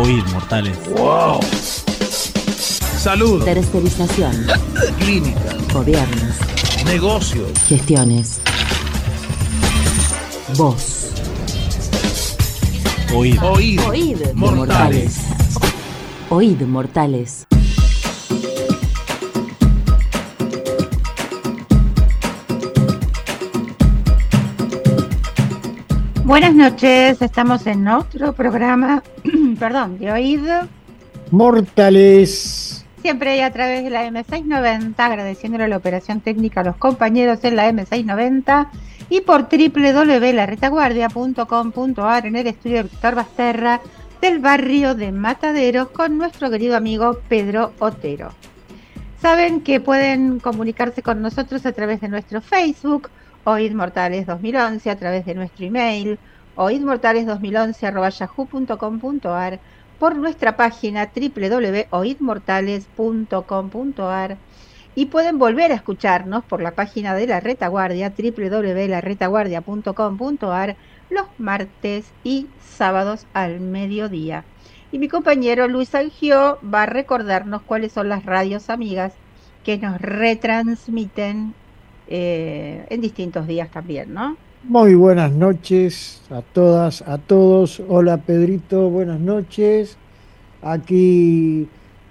Oíd, mortales. ¡Wow! Salud. Tercerización. Clínica. Gobiernos. Negocios. Gestiones. Voz. Oíd. Oíd. Oíd. Mortales. Oíd, mortales. Buenas noches, estamos en otro programa, de Oíd. Mortales. Siempre a través de la M690, agradeciéndole la operación técnica a los compañeros en la M690 y por www.laretaguardia.com.ar en el estudio Víctor Basterra del barrio de Mataderos con nuestro querido amigo Pedro Otero. Saben que pueden comunicarse con nosotros a través de nuestro Facebook, Oíd Mortales 2011, a través de nuestro email, oidmortales2011@yahoo.com.ar, por nuestra página www.oidmortales.com.ar y pueden volver a escucharnos por la página de La Retaguardia, www.laretaguardia.com.ar, los martes y sábados al mediodía. Y mi compañero Luis Algió va a recordarnos cuáles son las radios amigas que nos retransmiten en distintos días también, ¿no? Muy buenas noches a todas, a todos. Hola Pedrito, buenas noches. Aquí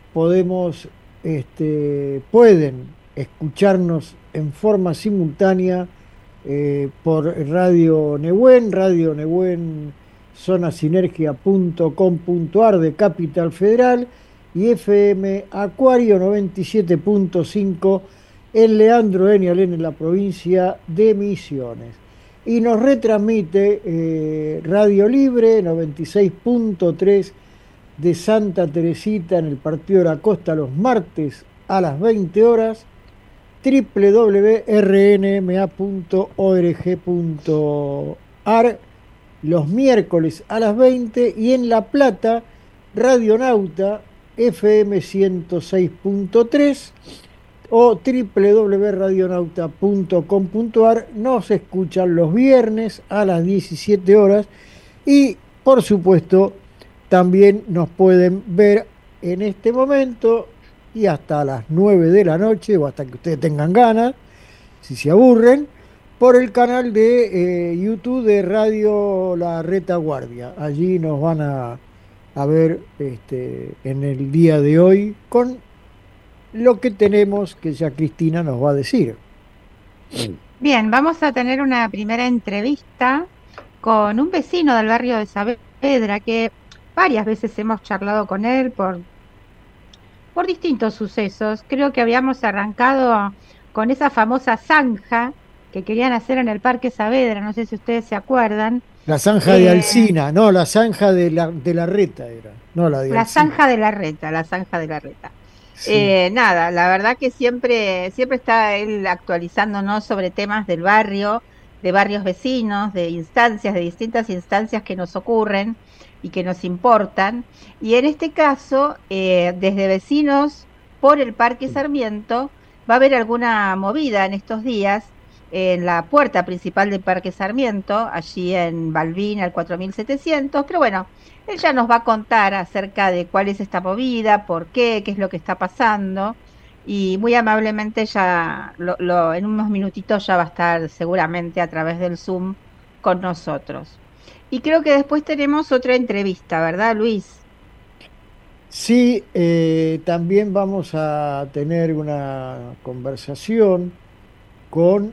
pueden escucharnos en forma simultánea por Radio Nehuen, zonasinergia.com.ar de Capital Federal y FM Acuario 97.5 en Leandro Enialén en la provincia de Misiones. Y nos retransmite Radio Libre 96.3 de Santa Teresita en el Partido de la Costa los martes a las 20 horas, www.rnma.org.ar los miércoles a las 20 y en La Plata, Radionauta FM 106.3 o www.radionauta.com.ar nos escuchan los viernes a las 17 horas y por supuesto también nos pueden ver en este momento y hasta las 9 de la noche o hasta que ustedes tengan ganas, si se aburren, por el canal de YouTube de Radio La Retaguardia. Allí nos van a ver en el día de hoy con lo que tenemos, que ya Cristina nos va a decir. Bien, vamos a tener una primera entrevista con un vecino del barrio de Saavedra que varias veces hemos charlado con él por distintos sucesos. Creo que habíamos arrancado con esa famosa zanja que querían hacer en el Parque Saavedra, no sé si ustedes se acuerdan. La zanja de Alsina, no, la zanja de la Reta era, no la de La Alsina. zanja de la Reta. Sí. Nada, la verdad que siempre está él actualizándonos sobre temas del barrio, de barrios vecinos, de distintas instancias que nos ocurren y que nos importan. Y en este caso, desde Vecinos por el Parque Sarmiento, va a haber alguna movida en estos días en la puerta principal del Parque Sarmiento, allí en Balbín al 4700, pero bueno, él ya nos va a contar acerca de cuál es esta movida, por qué es lo que está pasando, y muy amablemente ya en unos minutitos ya va a estar seguramente a través del Zoom con nosotros. Y creo que después tenemos otra entrevista, ¿verdad, Luis? Sí, también vamos a tener una conversación con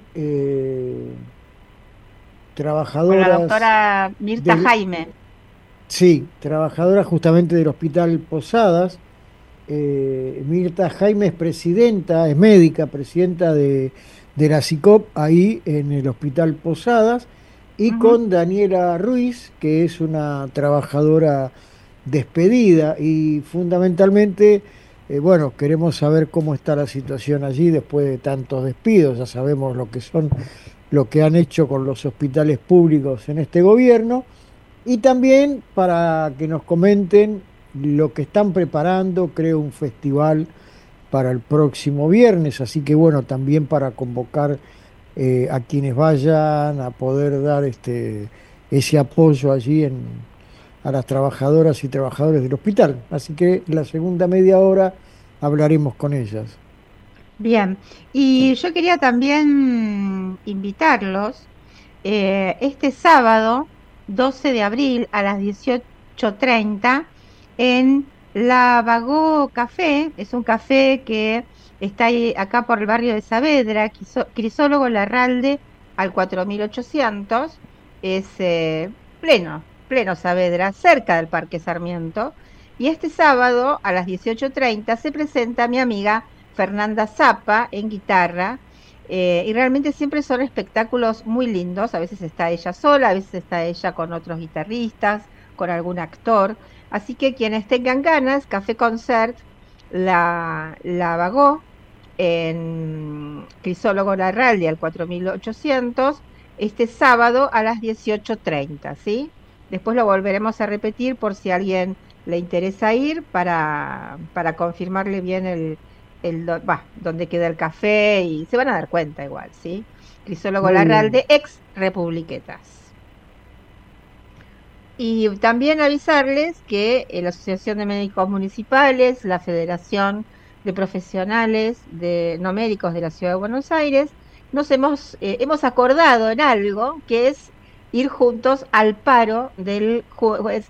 trabajadoras. Con la doctora Mirta Jaime. Sí, trabajadora justamente del Hospital Posadas. Mirta Jaime es médica, presidenta de la SICOP ahí en el Hospital Posadas, y con Daniela Ruiz, que es una trabajadora despedida, y fundamentalmente, queremos saber cómo está la situación allí después de tantos despidos. Ya sabemos lo que han hecho con los hospitales públicos en este gobierno, y también para que nos comenten lo que están preparando, creo, un festival para el próximo viernes, así que también para convocar a quienes vayan a poder dar ese apoyo allí a las trabajadoras y trabajadores del hospital. Así que la segunda media hora hablaremos con ellas. Bien, y yo quería también invitarlos este sábado 12 de abril a las 18:30 en La Bagó Café. Es un café que está ahí, acá por el barrio de Saavedra, Crisólogo Larralde al 4800. Es pleno Saavedra, cerca del Parque Sarmiento. Y este sábado a las 18:30 se presenta mi amiga Fernanda Zappa en guitarra. Y realmente siempre son espectáculos muy lindos. A veces está ella sola, a veces está ella con otros guitarristas, con algún actor. Así que quienes tengan ganas, Café Concert la Bagó en Crisólogo Larralde al 4800 este sábado a las 18:30, ¿sí? Después lo volveremos a repetir por si a alguien le interesa ir para confirmarle bien dónde queda el café, y se van a dar cuenta igual, ¿sí? Crisólogo Larralde, ex Republiquetas. Y también avisarles que la Asociación de Médicos Municipales, la Federación de Profesionales no médicos de la Ciudad de Buenos Aires, nos hemos acordado en algo, que es ir juntos al paro del jueves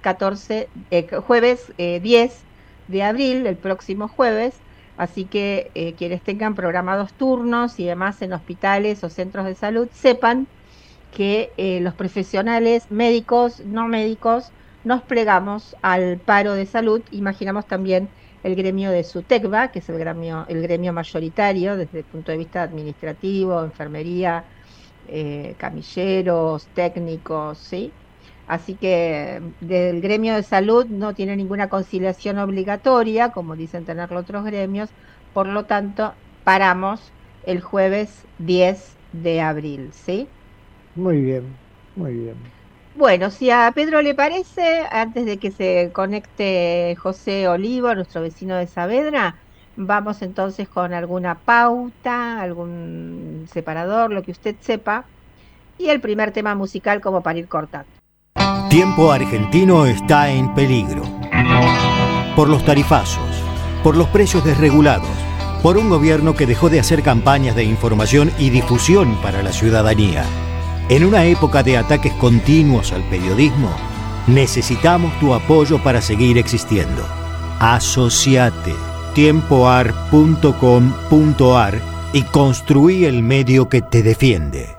10 de abril, el próximo jueves. Así que quienes tengan programados turnos y demás en hospitales o centros de salud, sepan que los profesionales médicos, no médicos, nos plegamos al paro de salud. Imaginamos también el gremio de SUTECBA, que es el gremio mayoritario desde el punto de vista administrativo, enfermería, camilleros, técnicos, ¿sí? Así que del gremio de salud no tiene ninguna conciliación obligatoria, como dicen tenerlo otros gremios, por lo tanto, paramos el jueves 10 de abril, ¿sí? Muy bien, muy bien. Bueno, si a Pedro le parece, antes de que se conecte José Olivo, nuestro vecino de Saavedra, vamos entonces con alguna pauta, algún separador, lo que usted sepa, y el primer tema musical como para ir cortando. Tiempo argentino está en peligro. Por los tarifazos, por los precios desregulados, por un gobierno que dejó de hacer campañas de información y difusión para la ciudadanía. En una época de ataques continuos al periodismo, necesitamos tu apoyo para seguir existiendo. Asociate tiempoar.com.ar y construí el medio que te defiende.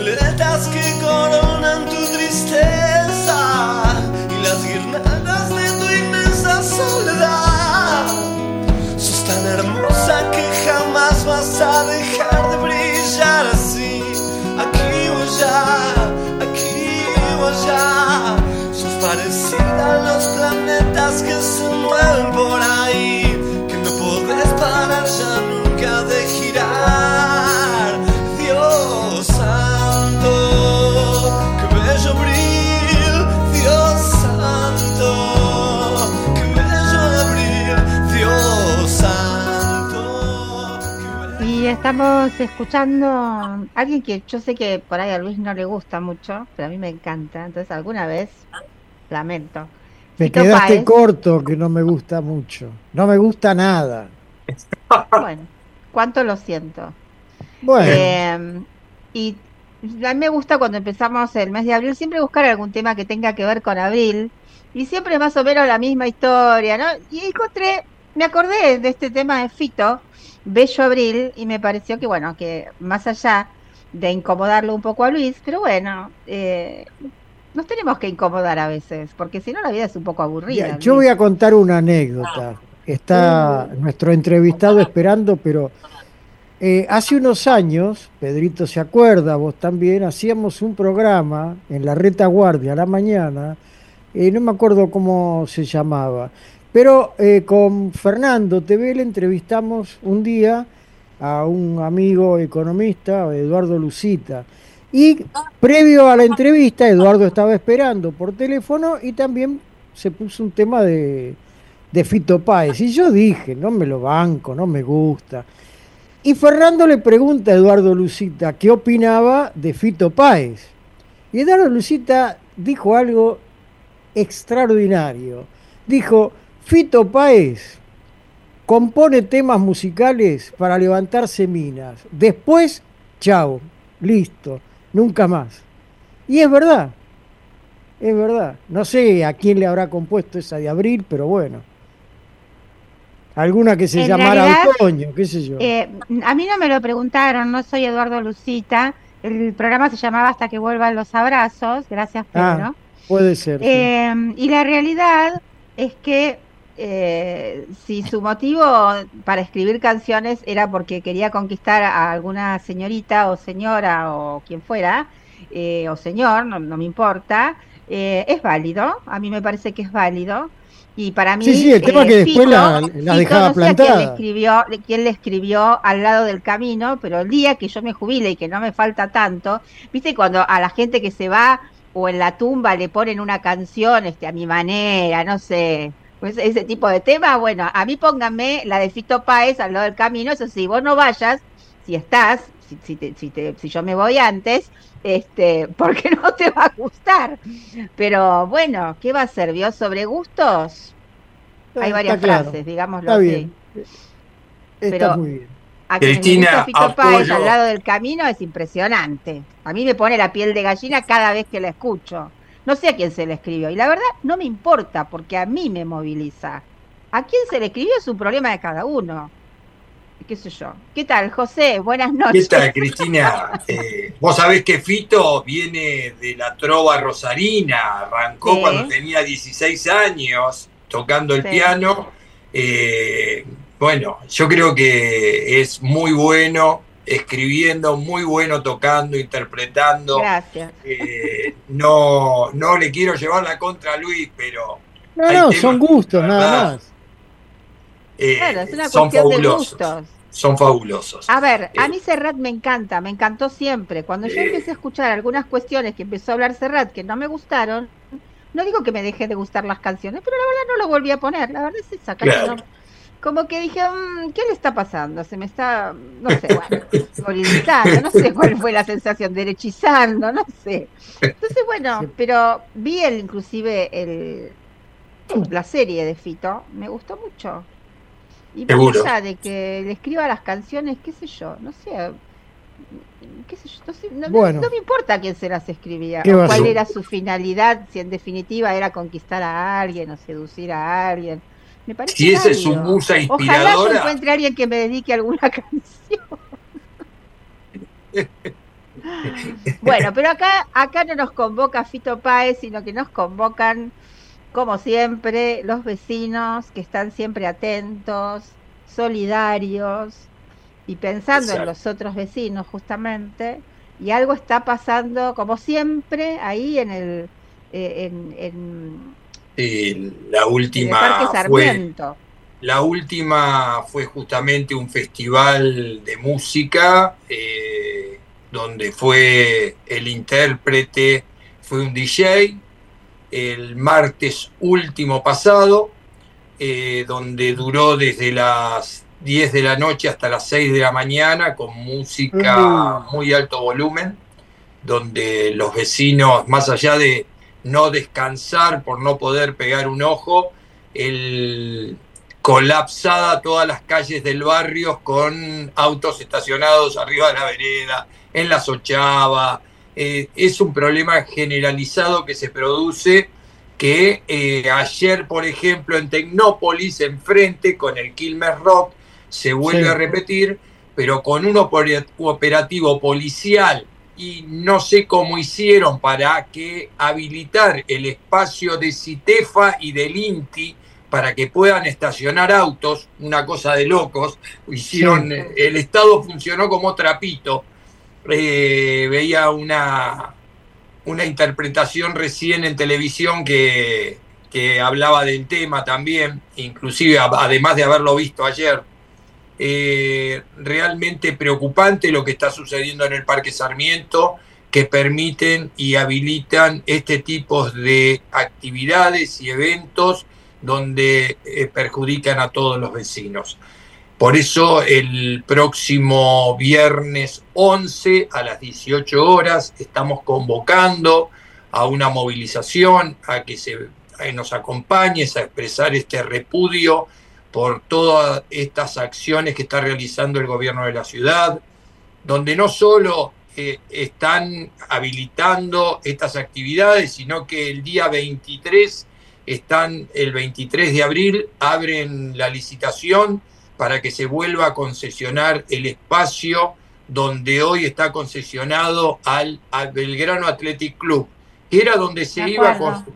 Que coronan tu tristeza y las guirnaldas de estamos escuchando a alguien que yo sé que por ahí a Luis no le gusta mucho, pero a mí me encanta. Entonces alguna vez, lamento. Me Fito quedaste Páez. corto, que no me gusta mucho. No me gusta nada. Bueno, cuánto lo siento. Bueno, Y a mí me gusta cuando empezamos el mes de abril siempre buscar algún tema que tenga que ver con abril. Y siempre más o menos la misma historia, ¿no? Y me acordé de este tema de Fito, Bello Abril, y me pareció que, bueno, que más allá de incomodarlo un poco a Luis, pero bueno, nos tenemos que incomodar a veces, porque si no la vida es un poco aburrida, yo voy Luis. a contar una anécdota. Está nuestro entrevistado esperando, pero hace unos años, Pedrito se acuerda, vos también, hacíamos un programa en la retaguardia a la mañana, no me acuerdo cómo se llamaba, pero con Fernando TV le entrevistamos un día a un amigo economista, Eduardo Lucita, y previo a la entrevista, Eduardo estaba esperando por teléfono y también se puso un tema de Fito Páez, y yo dije, no me lo banco, no me gusta. Y Fernando le pregunta a Eduardo Lucita qué opinaba de Fito Páez. Y Eduardo Lucita dijo algo extraordinario. Dijo, Fito Páez compone temas musicales para levantarse minas. Después, chao, listo, nunca más. Y es verdad, es verdad. No sé a quién le habrá compuesto esa de abril, pero bueno. Alguna que se En llamara realidad, Otoño, qué sé yo. a mí no me lo preguntaron, no soy Eduardo Lucita. El programa se llamaba Hasta que vuelvan los abrazos. Gracias, Ah, Pedro. puede ser, sí. Y la realidad es que si su motivo para escribir canciones era porque quería conquistar a alguna señorita o señora o quien fuera, o señor, no me importa, es válido, a mí me parece que es válido. Y para Sí, mí, sí, el tema que después la Fito, dejaba no sé a plantada. quién le escribió al lado del camino, pero el día que yo me jubile y que no me falta tanto, viste cuando a la gente que se va o en la tumba le ponen una canción, a mi manera, no sé, pues ese tipo de tema, bueno, a mí pónganme la de Fito Páez al lado del camino, eso sí, vos no vayas, si estás, si yo me voy antes, porque no te va a gustar. Pero bueno, ¿qué va a ser? ¿Vio sobre gustos? Hay Está varias claro, frases, digámoslo está así. bien, está Pero muy bien. a quienes les gusta Cristina, Fito Páez al apoyo. lado del camino es impresionante. A mí me pone la piel de gallina cada vez que la escucho. No sé a quién se le escribió. Y la verdad no me importa porque a mí me moviliza. A quién se le escribió es un problema de cada uno. ¿Qué sé yo? ¿Qué tal, José? Buenas ¿Qué noches. tal, Cristina? Vos sabés que Fito viene de la trova rosarina, arrancó Sí, cuando tenía 16 años tocando el sí. piano. Bueno, yo creo que es muy bueno escribiendo, muy bueno tocando, interpretando. Gracias. No le quiero llevar la contra a Luis, pero No, hay no, temas son que, gustos, la nada verdad, más. Claro, es una son cuestión de fabulosos. gustos. Son fabulosos. A ver, a Eh, mí Serrat me encanta, me encantó siempre. Cuando yo empecé a eh, escuchar algunas cuestiones que empezó a hablar Serrat que no me gustaron, no digo que me dejé de gustar las canciones, pero la verdad no lo volví a poner. La verdad es esa, casi no. claro. Como que dije, ¿qué le está pasando? Se me está, no sé, bueno, movilizando, no sé cuál fue la sensación, derechizando, no sé. Entonces, bueno, Sí, pero vi la serie de Fito, me gustó mucho. Y más Seguro. allá de que le escriba las canciones, qué sé yo, no sé, qué sé yo, no sé, bueno, no me importa quién se las escribía ¿qué o va a cuál ser? era su finalidad, si en definitiva era conquistar a alguien o seducir a alguien. Me parece Si esa es su válido. musa Ojalá yo inspiradora, encuentre a alguien que me dedique alguna canción. Bueno, pero acá no nos convoca Fito Páez, sino que nos convocan, como siempre, los vecinos que están siempre atentos, solidarios y pensando en exacto. los otros vecinos justamente. Y algo está pasando, como siempre, ahí Sí, en el Parque Sarmiento. la última fue justamente un festival de música donde fue el intérprete, fue un DJ, el martes último pasado, donde duró desde las 10 de la noche hasta las 6 de la mañana con música muy alto volumen, donde los vecinos, más allá de no descansar por no poder pegar un ojo, colapsada todas las calles del barrio con autos estacionados arriba de la vereda, en la Sochava. Es un problema generalizado que se produce, que ayer, por ejemplo, en Tecnópolis, enfrente, con el Quilmes Rock, se vuelve a repetir, pero con un operativo policial, y no sé cómo hicieron para que habilitar el espacio de Citefa y del INTI para que puedan estacionar autos, una cosa de locos. Hicieron, el Estado funcionó como trapito. Veía una interpretación recién en televisión que hablaba del tema también, inclusive además de haberlo visto ayer. Realmente preocupante lo que está sucediendo en el Parque Sarmiento, que permiten y habilitan este tipo de actividades y eventos donde perjudican a todos los vecinos. Por eso el próximo viernes 11 a las 18 horas estamos convocando a una movilización, a que nos acompañes a expresar este repudio por todas estas acciones que está realizando el gobierno de la ciudad, donde no solo están habilitando estas actividades, sino que el día 23, el 23 de abril, abren la licitación para que se vuelva a concesionar el espacio donde hoy está concesionado al Belgrano Athletic Club, que era donde se iba a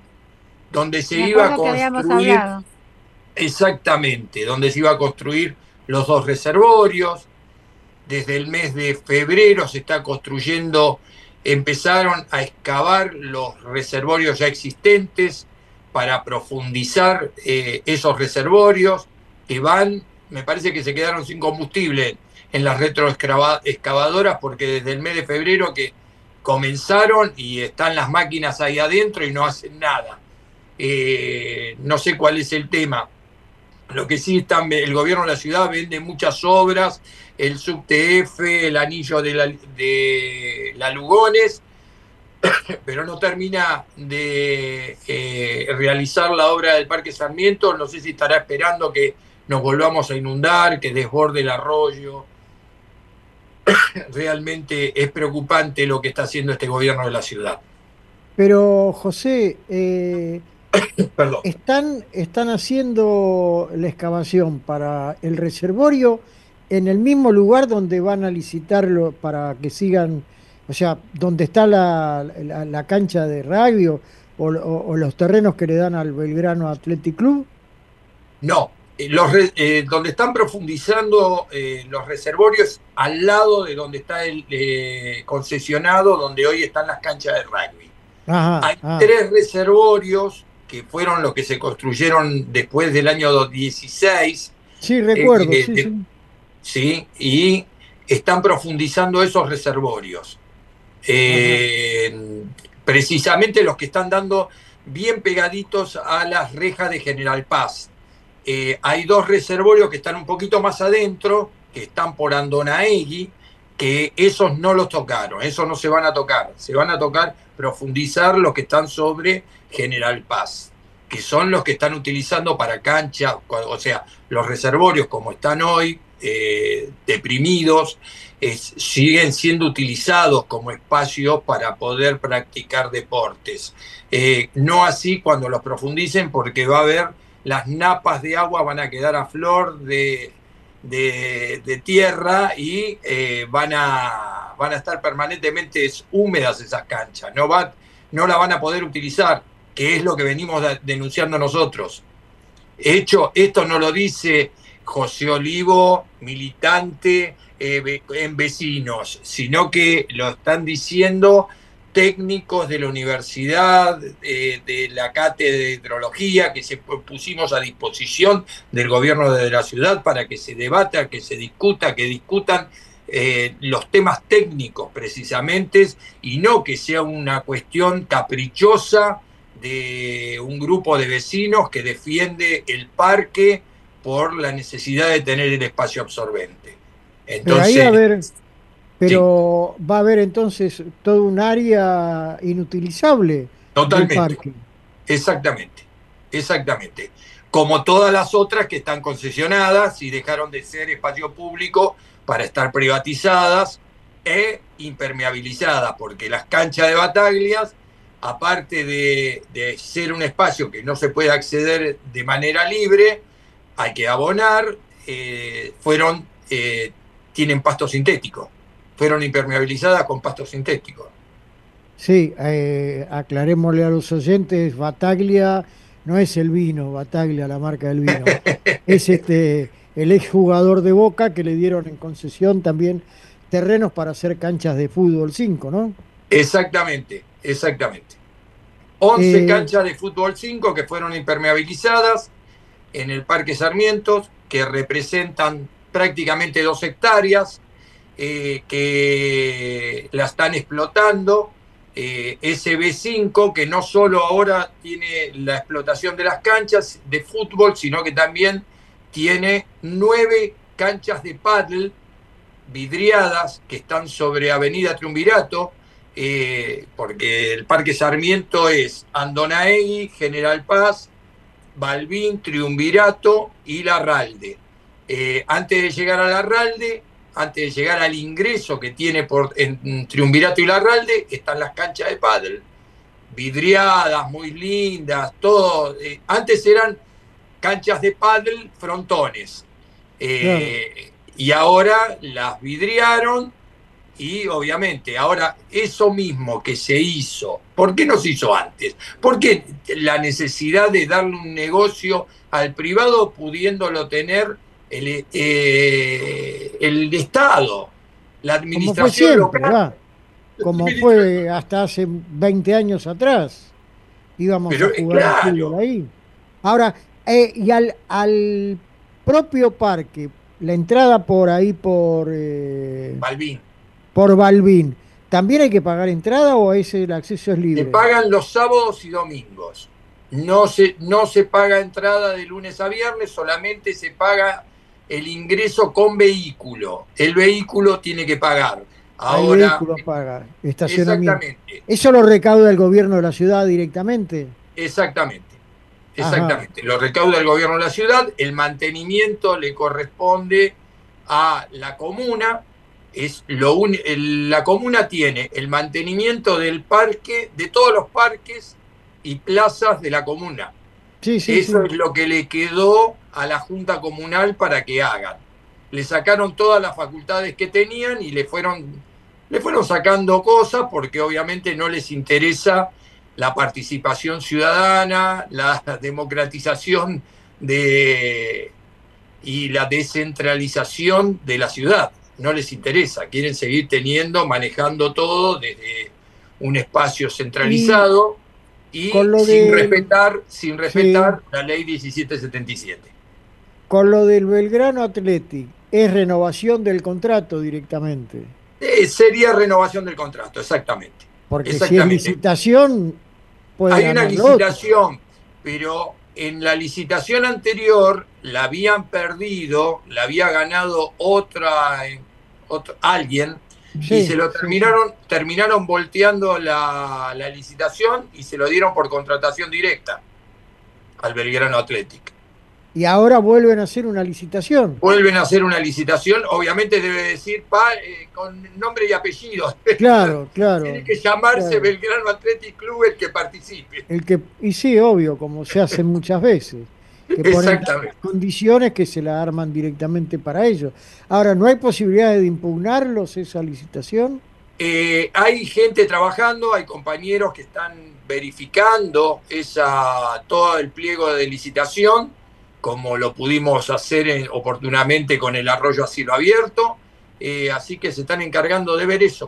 construir. Exactamente, donde se iba a construir los 2 reservorios. Desde el mes de febrero se está construyendo, empezaron a excavar los reservorios ya existentes para profundizar esos reservorios que me parece que se quedaron sin combustible en las retroexcavadoras, porque desde el mes de febrero que comenzaron y están las máquinas ahí adentro y no hacen nada. No sé cuál es el tema. Lo que sí el gobierno de la ciudad vende muchas obras, el SubTF, el anillo de la Lugones, pero no termina de realizar la obra del Parque Sarmiento. No sé si estará esperando que nos volvamos a inundar, que desborde el arroyo. Realmente es preocupante lo que está haciendo este gobierno de la ciudad. Pero, José, Perdón. Están haciendo la excavación para el reservorio en el mismo lugar donde van a licitarlo para que sigan, o sea, donde está la cancha de rugby o los terrenos que le dan al Belgrano Athletic Club. No, donde están profundizando los reservorios al lado de donde está el concesionado, donde hoy están las canchas de rugby. Hay 3 reservorios que fueron los que se construyeron después del año 16. Sí, recuerdo. Sí, y están profundizando esos reservorios. Precisamente los que están dando bien pegaditos a las rejas de General Paz. Hay 2 reservorios que están un poquito más adentro, que están por Andonaegui, que esos no los tocaron, esos no se van a tocar. Se van a tocar, profundizar los que están sobre General Paz, que son los que están utilizando para cancha, o sea, los reservorios como están hoy, deprimidos, siguen siendo utilizados como espacios para poder practicar deportes. No así cuando los profundicen, porque va a haber, las napas de agua van a quedar a flor de tierra y van a estar permanentemente húmedas esas canchas, no la van a poder utilizar, que es lo que venimos denunciando nosotros. Esto no lo dice José Olivo, militante en Vecinos, sino que lo están diciendo técnicos de la universidad, de la cátedra de hidrología, que se pusimos a disposición del gobierno de la ciudad para que se debata, que se discuta, que discutan los temas técnicos precisamente, y no que sea una cuestión caprichosa de un grupo de vecinos que defiende el parque por la necesidad de tener el espacio absorbente. Pero ahí va a haber entonces todo un área inutilizable del totalmente, parque. exactamente. Como todas las otras que están concesionadas y dejaron de ser espacio público para estar privatizadas e impermeabilizadas, porque las canchas de Battaglias, aparte de ser un espacio que no se puede acceder de manera libre, hay que abonar, tienen pasto sintético, fueron impermeabilizadas con pasto sintético. Sí, aclarémosle a los oyentes, Battaglia no es el vino, Battaglia, la marca del vino. Es el exjugador de Boca que le dieron en concesión también terrenos para hacer canchas de fútbol 5, ¿no? Exactamente. 11 Eh, canchas de fútbol 5 que fueron impermeabilizadas en el Parque Sarmiento, que representan prácticamente 2 hectáreas, que la están explotando. SB5, que no solo ahora tiene la explotación de las canchas de fútbol, sino que también tiene 9 canchas de pádel vidriadas que están sobre Avenida Triunvirato, porque el Parque Sarmiento es Andonaegui, General Paz, Balbín, Triunvirato y Larralde. Antes de llegar a Larralde, antes de llegar al ingreso que tiene en Triunvirato y Larralde, están las canchas de pádel, vidriadas, muy lindas, todo. Antes eran canchas de pádel frontones, claro. y ahora las vidriaron. Y obviamente ahora eso mismo que se hizo, ¿por qué no se hizo antes? ¿Por qué la necesidad de darle un negocio al privado pudiéndolo tener el Estado, la administración local? Como fue hasta hace 20 años atrás. Íbamos a jugar al fútbol ahí. Ahora, y al propio parque, la entrada por ahí por Balbín. Por Balbín, ¿también hay que pagar entrada o el acceso es libre? Se pagan los sábados y domingos. No se paga entrada de lunes a viernes, solamente se paga el ingreso con vehículo. El vehículo tiene que pagar. Ahora, el vehículo paga, estacionamiento. Exactamente. ¿Eso lo recauda el gobierno de la ciudad directamente? Exactamente. Lo recauda el gobierno de la ciudad, el mantenimiento le corresponde a la comuna. La comuna tiene el mantenimiento del parque, de todos los parques y plazas de la comuna. Eso es lo que le quedó a la Junta Comunal para que hagan. Le sacaron todas las facultades que tenían y le fueron sacando cosas porque obviamente no les interesa la participación ciudadana, la democratización y la descentralización de la ciudad. No les interesa, quieren seguir manejando todo desde un espacio centralizado y sin respetar la ley 1777. Con lo del Belgrano Athletic, ¿es renovación del contrato directamente? Sería renovación del contrato, exactamente. Porque si es licitación, hay una licitación, pero en la licitación anterior la habían perdido, la había ganado alguien, y se lo terminaron volteando la licitación y se lo dieron por contratación directa al Belgrano Athletic. Y ahora vuelven a hacer una licitación. Vuelven a hacer una licitación, obviamente debe decir con nombre y apellido. Claro. Tiene que llamarse Belgrano Athletic Club el que participe. Y sí, obvio, como se hace muchas veces. Que ponen condiciones que se la arman directamente para ellos. Ahora, ¿no hay posibilidades de impugnarlos esa licitación? Hay gente trabajando, hay compañeros que están verificando todo el pliego de licitación, como lo pudimos hacer oportunamente con el arroyo a cielo abierto, así que se están encargando de ver eso.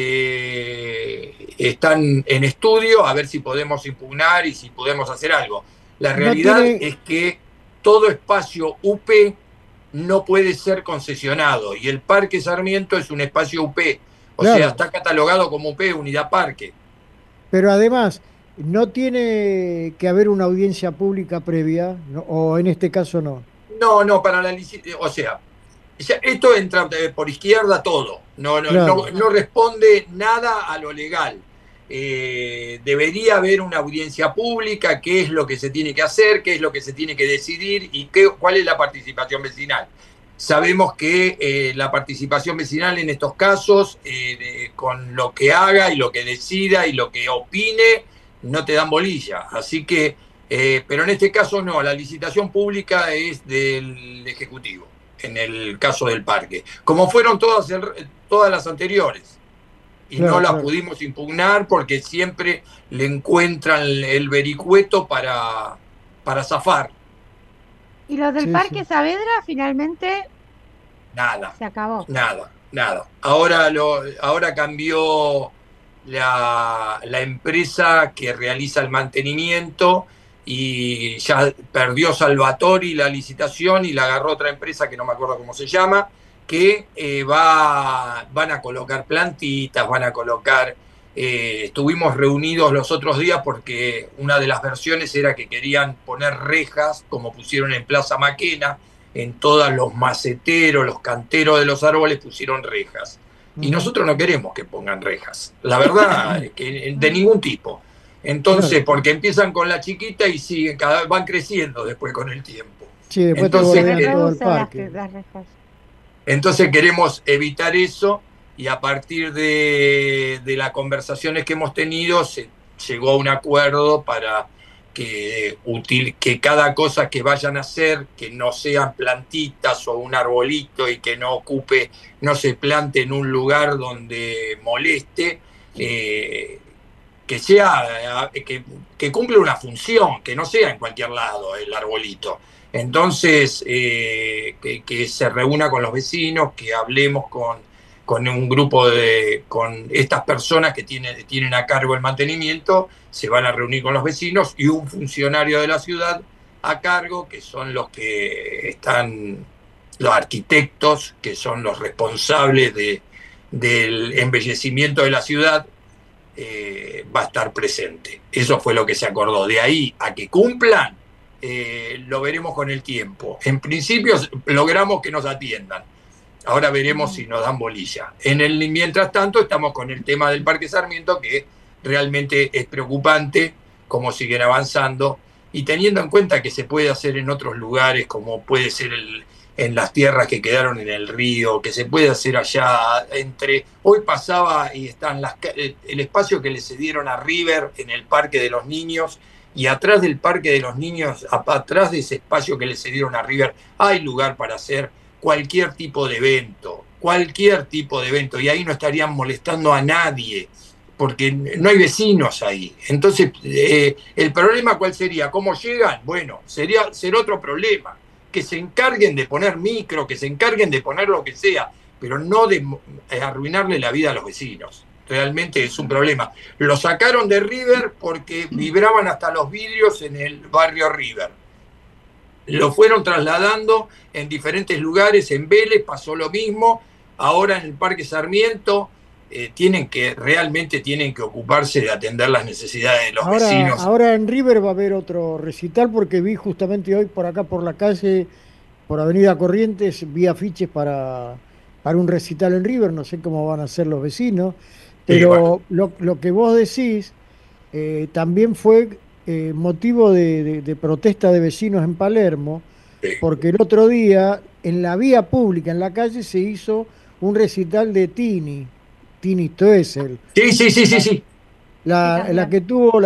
Están en estudio a ver si podemos impugnar y si podemos hacer algo. La realidad es que todo espacio UP no puede ser concesionado y el Parque Sarmiento es un espacio UP, o sea, está catalogado como UP, Unidad Parque. Pero además, ¿no tiene que haber una audiencia pública previa? ¿O en este caso no? No, para la licitación, o sea, esto entra por izquierda todo, Claro. no responde nada a lo legal. Debería haber una audiencia pública, qué es lo que se tiene que hacer, qué es lo que se tiene que decidir y cuál es la participación vecinal. Sabemos que la participación vecinal en estos casos, con lo que haga y lo que decida y lo que opine, no te dan bolilla. Así que, pero en este caso no, la licitación pública es del Ejecutivo, en el caso del parque, como fueron todas las anteriores. Y Claro, no las claro. pudimos impugnar porque siempre le encuentran el vericueto para zafar. Y los del Sí, Parque sí. Saavedra finalmente Nada. se acabó. Nada. Ahora cambió la empresa que realiza el mantenimiento y ya perdió Salvatori la licitación y la agarró otra empresa que no me acuerdo cómo se llama, que van a colocar plantitas, van a colocar... estuvimos reunidos los otros días porque una de las versiones era que querían poner rejas, como pusieron en Plaza Maquena, en todos los maceteros, los canteros de los árboles pusieron rejas. Y nosotros no queremos que pongan rejas, la verdad, que de ningún tipo. Entonces, Claro. porque empiezan con la chiquita y siguen, van creciendo después con el tiempo. Sí, después te Entonces, Se bordean todo el reducen las, parque. las rejas. Entonces queremos evitar eso y a partir de las conversaciones que hemos tenido se llegó a un acuerdo para que cada cosa que vayan a hacer, que no sean plantitas o un arbolito y que no se plante en un lugar donde moleste, que sea, que cumpla una función, que no sea en cualquier lado el arbolito. Entonces, que se reúna con los vecinos, que hablemos con un grupo con estas personas que tienen a cargo el mantenimiento, se van a reunir con los vecinos y un funcionario de la ciudad a cargo, que son los que están, los arquitectos, que son los responsables del embellecimiento de la ciudad, va a estar presente. Eso fue lo que se acordó. De ahí a que cumplan, lo veremos con el tiempo. En principio logramos que nos atiendan. Ahora veremos si nos dan bolilla. Mientras tanto, estamos con el tema del Parque Sarmiento, que realmente es preocupante cómo siguen avanzando, y teniendo en cuenta que se puede hacer en otros lugares, como puede ser en las tierras que quedaron en el río, que se puede hacer allá hoy pasaba y están el espacio que le cedieron a River en el Parque de los Niños, y atrás del Parque de los Niños, atrás de ese espacio que le cedieron a River, hay lugar para hacer cualquier tipo de evento, y ahí no estarían molestando a nadie, porque no hay vecinos ahí. Entonces, ¿el problema cuál sería? ¿Cómo llegan? Bueno, será otro problema. Que se encarguen de poner micro, que se encarguen de poner lo que sea, pero no de arruinarle la vida a los vecinos. Realmente es un problema. Lo sacaron de River porque vibraban hasta los vidrios en el barrio River. Lo fueron trasladando en diferentes lugares, en Vélez pasó lo mismo, ahora en el Parque Sarmiento realmente tienen que ocuparse de atender las necesidades de los vecinos. Ahora en River va a haber otro recital porque vi justamente hoy por acá por la calle, por Avenida Corrientes, vi afiches para un recital en River, no sé cómo van a ser los vecinos, pero Bueno, lo que vos decís también fue motivo de protesta de vecinos en Palermo, sí. porque el otro día en la vía pública, en la calle, se hizo un recital de Tini Stoessel, Sí. la que tuvo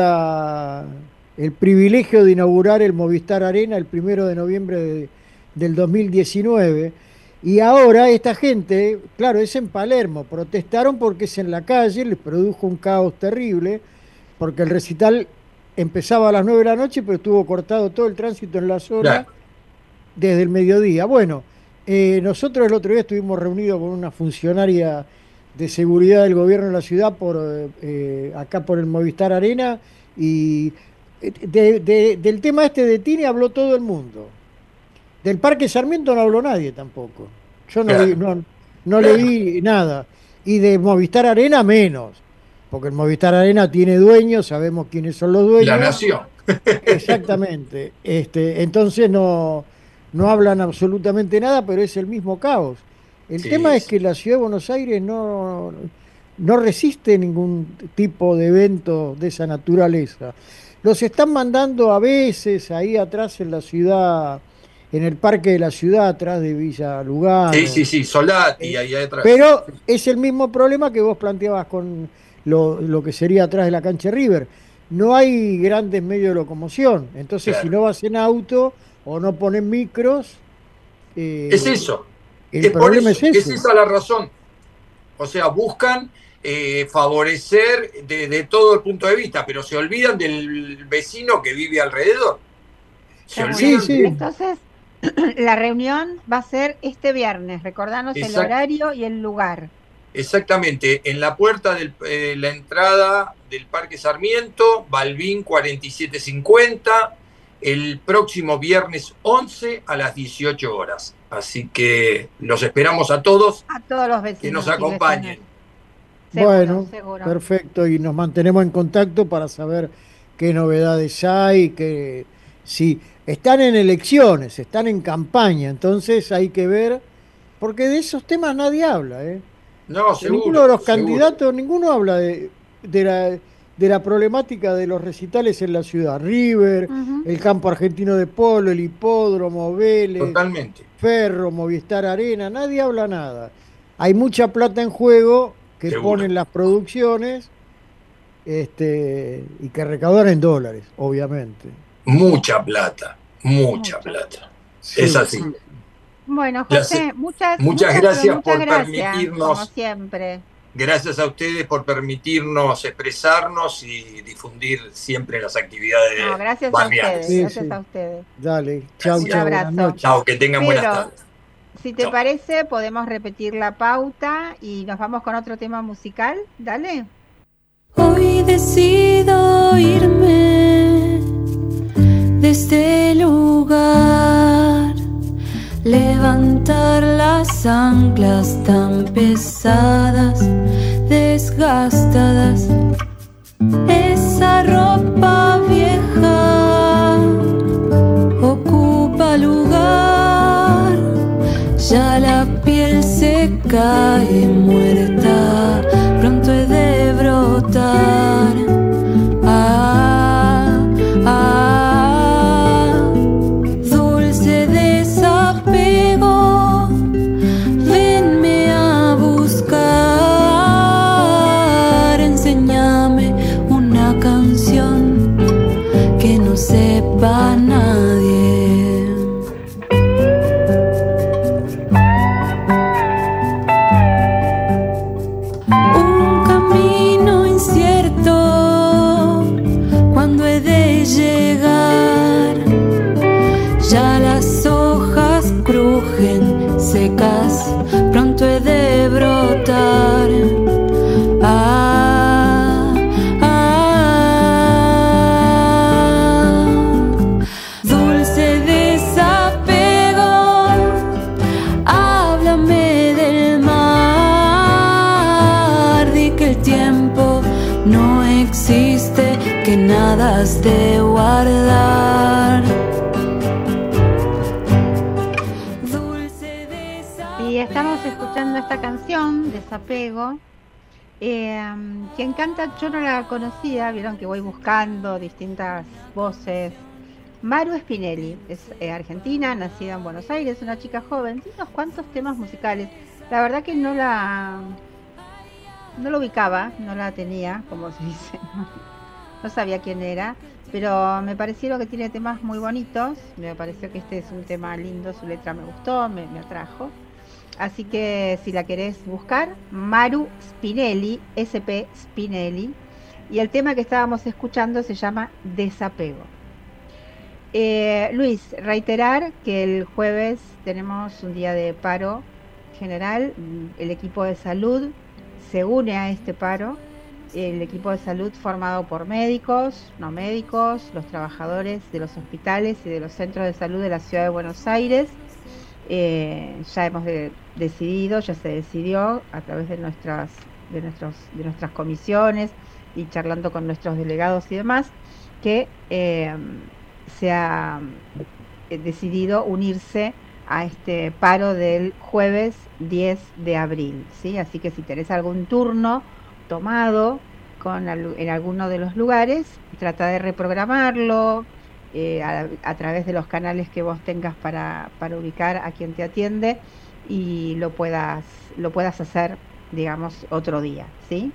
el privilegio de inaugurar el Movistar Arena el 1 de noviembre del 2019. Y ahora esta gente, claro, es en Palermo, protestaron porque es en la calle, les produjo un caos terrible, porque el recital empezaba a las 9 de la noche, pero estuvo cortado todo el tránsito en la zona Claro. desde el mediodía. Bueno, nosotros el otro día estuvimos reunidos con una funcionaria de seguridad del gobierno de la ciudad acá por el Movistar Arena, y del tema este de Tini habló todo el mundo. Del Parque Sarmiento no habló nadie tampoco. Yo Claro. no le vi nada. Y de Movistar Arena menos, porque el Movistar Arena tiene dueños, sabemos quiénes son los dueños. La Nación. Exactamente. Entonces no no hablan absolutamente nada, pero es el mismo caos. El Sí, tema es que la ciudad de Buenos Aires no resiste ningún tipo de evento de esa naturaleza. Los están mandando a veces ahí atrás en la ciudad, en el parque de la ciudad, atrás de Villa Lugano. sí, Solati, Eh, ahí atrás. pero es el mismo problema que vos planteabas con lo que sería atrás de la cancha de River. No hay grandes medios de locomoción. Entonces, si Claro. no vas en auto o no pones micros, Es eh, eso, el es por problema es eso, es ese. esa la razón. O sea, buscan favorecer de todo el punto de vista, pero se olvidan del vecino que vive alrededor. Se Está muy Sí, bien. olvidan de... sí. Entonces, la reunión va a ser este viernes. Recordanos el Exact- horario y el lugar. exactamente, en la puerta de la entrada del Parque Sarmiento, Balbín 4750, el próximo viernes 11 a las 18 horas. Así que los esperamos a todos A todos los que nos vecinos y acompañen. vecinas. Seguro, Bueno, seguro. perfecto. Y nos mantenemos en contacto para saber qué novedades hay, que si están en elecciones, están en campaña, entonces hay que ver, porque de esos temas nadie habla, ¿eh? No, De ninguno de seguro, los seguro. candidatos, ninguno habla de la problemática de los recitales en la ciudad. River, Ujú. el campo argentino de polo, el hipódromo, Vélez, Totalmente. Ferro, Movistar Arena, nadie habla nada. Hay mucha plata en juego que Seguro. ponen las producciones y que recaudan en dólares, obviamente. Mucha plata, mucha Mucha. plata. Sí, Es así. sí. Bueno, Gracias. José, muchas, Muchas pero gracias muchas por gracias, como permitirnos, siempre. gracias a ustedes por permitirnos expresarnos y difundir siempre las actividades No, gracias a barriales. ustedes, Sí, gracias sí. a ustedes. Dale, chau, Gracias. chau, Un buenas abrazo. noches. Chao, que tengan buenas Pedro, tardes. si te Chao. parece, podemos repetir la pauta y nos vamos con otro tema musical. Dale. Hoy decido irme de este lugar, levantar las anclas tan pesadas, desgastadas, esa ropa vieja ocupa lugar, ya la piel se cae muerta, pronto he de brotar. Dulce desapego, venme a buscar, enséñame una canción que no sepa nadie. Un camino incierto, cuando he de llegar, ya las hojas crujen secas, pronto he de brotar. Dulce desapego, háblame del mar, di que el tiempo no existe, que nada has de guardar. Dulce desapego. Y estamos escuchando esta canción, Desapego. Quien canta, yo no la conocía, vieron que voy buscando distintas voces. Maru Spinelli, es argentina, nacida en Buenos Aires, una chica joven, tiene unos cuantos temas musicales. La verdad que no la ubicaba, no la tenía, como se dice, no sabía quién era, pero me parecieron que tiene temas muy bonitos, me pareció que este es un tema lindo, su letra me gustó, me atrajo. Así que si la querés buscar, Maru Spinelli, SP Spinelli, y el tema que estábamos escuchando se llama Desapego. Luis, reiterar que el jueves tenemos un día de paro general, el equipo de salud se une a este paro, el equipo de salud formado por médicos, no médicos, los trabajadores de los hospitales y de los centros de salud de la ciudad de Buenos Aires. Ya hemos decidido, ya se decidió a través de nuestras comisiones y charlando con nuestros delegados y demás, que sea decidido unirse a este paro del jueves 10 de abril, ¿sí? Así que si tenés algún turno tomado en alguno de los lugares, trata de reprogramarlo a través de los canales que vos tengas para ubicar a quien te atiende y lo puedas hacer, digamos, otro día, ¿sí?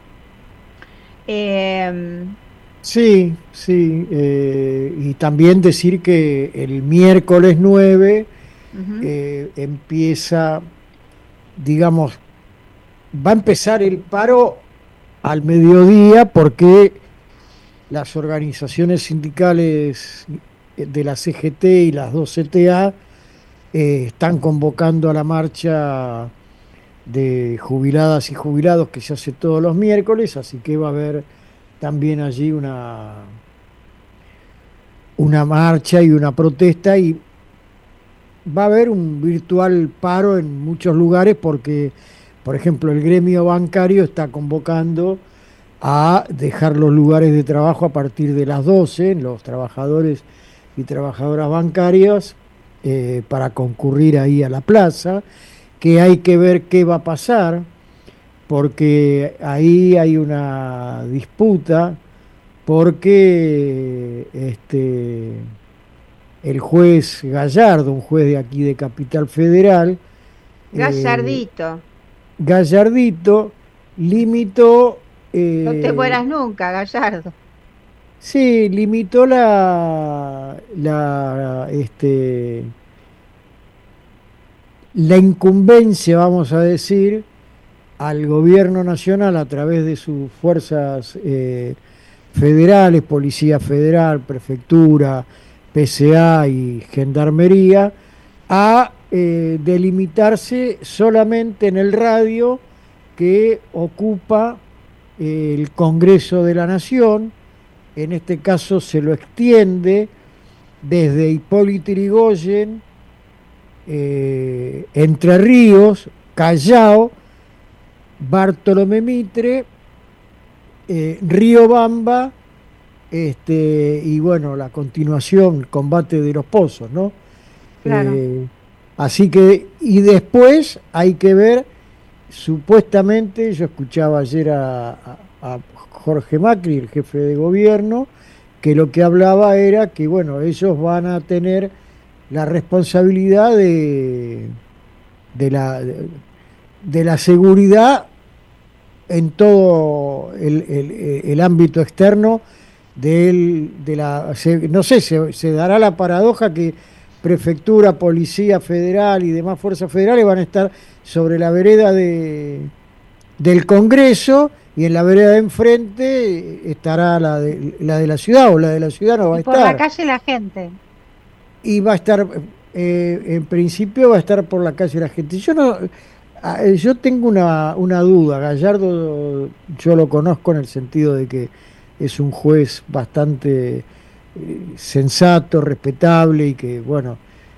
Sí, sí, y también decir que el miércoles 9 empieza, digamos, va a empezar el paro al mediodía porque las organizaciones sindicales de la CGT y las dos CTA están convocando a la marcha de jubiladas y jubilados que se hace todos los miércoles, así que va a haber también allí una marcha y una protesta, y va a haber un virtual paro en muchos lugares porque, por ejemplo, el gremio bancario está convocando a dejar los lugares de trabajo a partir de las 12, los trabajadores y trabajadoras bancarias, para concurrir ahí a la plaza, que hay que ver qué va a pasar, porque ahí hay una disputa, porque el juez Gallardo, un juez de aquí de Capital Federal, Gallardito limitó... no te mueras nunca, Gallardo. Sí, limitó la incumbencia, vamos a decir, al gobierno nacional a través de sus fuerzas federales, Policía Federal, Prefectura, PCA y Gendarmería, a delimitarse solamente en el radio que ocupa el Congreso de la Nación. En este caso se lo extiende desde Hipólito Yrigoyen, Entre Ríos, Callao, Bartolomé Mitre, Riobamba, y bueno, la continuación, Combate de los Pozos, ¿no? Claro. Así que, y después hay que ver, supuestamente, yo escuchaba ayer a Jorge Macri, el jefe de gobierno, que lo que hablaba era que, bueno, ellos van a tener la responsabilidad de la seguridad en todo el ámbito externo no sé, se dará la paradoja que Prefectura, Policía Federal y demás fuerzas federales van a estar sobre la vereda del Congreso, y en la vereda de enfrente estará la de la ciudad, o la de la ciudad no va a estar. Por la calle la gente. Y va a estar, en principio va a estar por la calle la gente. Yo tengo una duda. Gallardo yo lo conozco en el sentido de que es un juez bastante sensato, respetable, y que, bueno,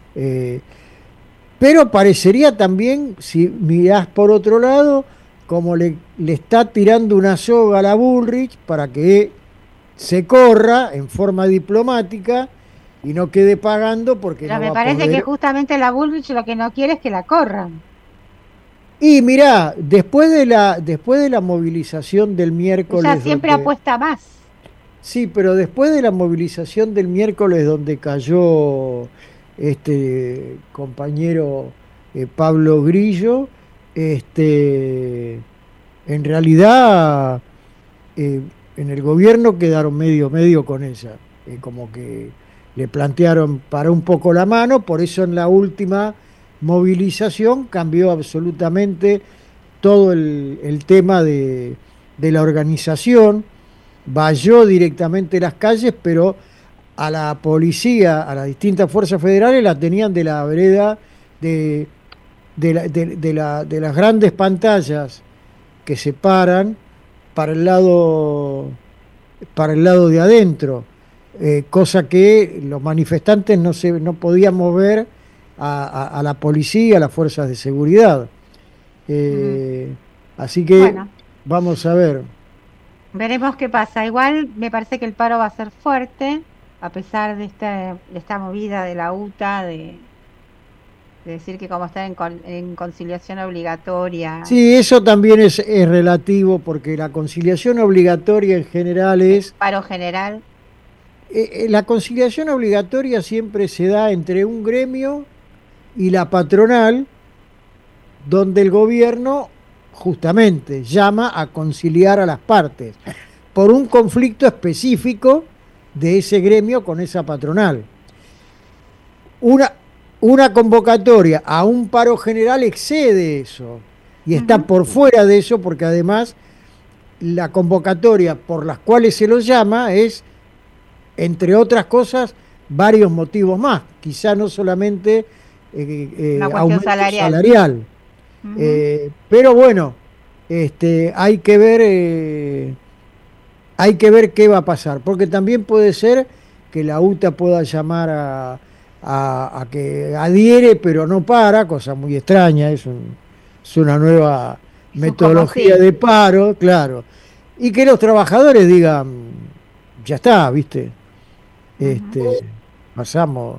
pero parecería también, si mirás por otro lado, como le está tirando una soga a la Bullrich para que se corra en forma diplomática y no quede pagando, porque pero no me va parece a poder... que justamente la Bullrich lo que no quiere es que la corran. Y mirá, después de la movilización del miércoles... Ella siempre apuesta más. Sí, pero después de la movilización del miércoles, donde cayó este compañero Pablo Grillo, en realidad en el gobierno quedaron medio con ella, como que le plantearon para un poco la mano. Por eso en la última movilización cambió absolutamente todo el tema de la organización. Valló directamente las calles, pero a la policía, a las distintas fuerzas federales, la tenían de la vereda de las grandes pantallas que se paran para el lado de adentro, cosa que los manifestantes no podían mover a la policía, a las fuerzas de seguridad. Así que bueno, vamos a ver. Veremos qué pasa. Igual me parece que el paro va a ser fuerte, a pesar de esta movida de la UTA, de decir que como está en conciliación obligatoria. Sí, eso también es relativo, porque la conciliación obligatoria en general es... Paro general. La conciliación obligatoria siempre se da entre un gremio y la patronal, donde el gobierno justamente llama a conciliar a las partes por un conflicto específico de ese gremio con esa patronal. Una convocatoria a un paro general excede eso y está por fuera de eso, porque además la convocatoria por las cuales se los llama es, entre otras cosas, varios motivos más, quizá no solamente aumento salarial. Pero bueno, hay que ver qué va a pasar, porque también puede ser que la UTA pueda llamar a que adhiere pero no para, cosa muy extraña, es una nueva metodología de paro, claro, y que los trabajadores digan, ya está, ¿viste? Pasamos,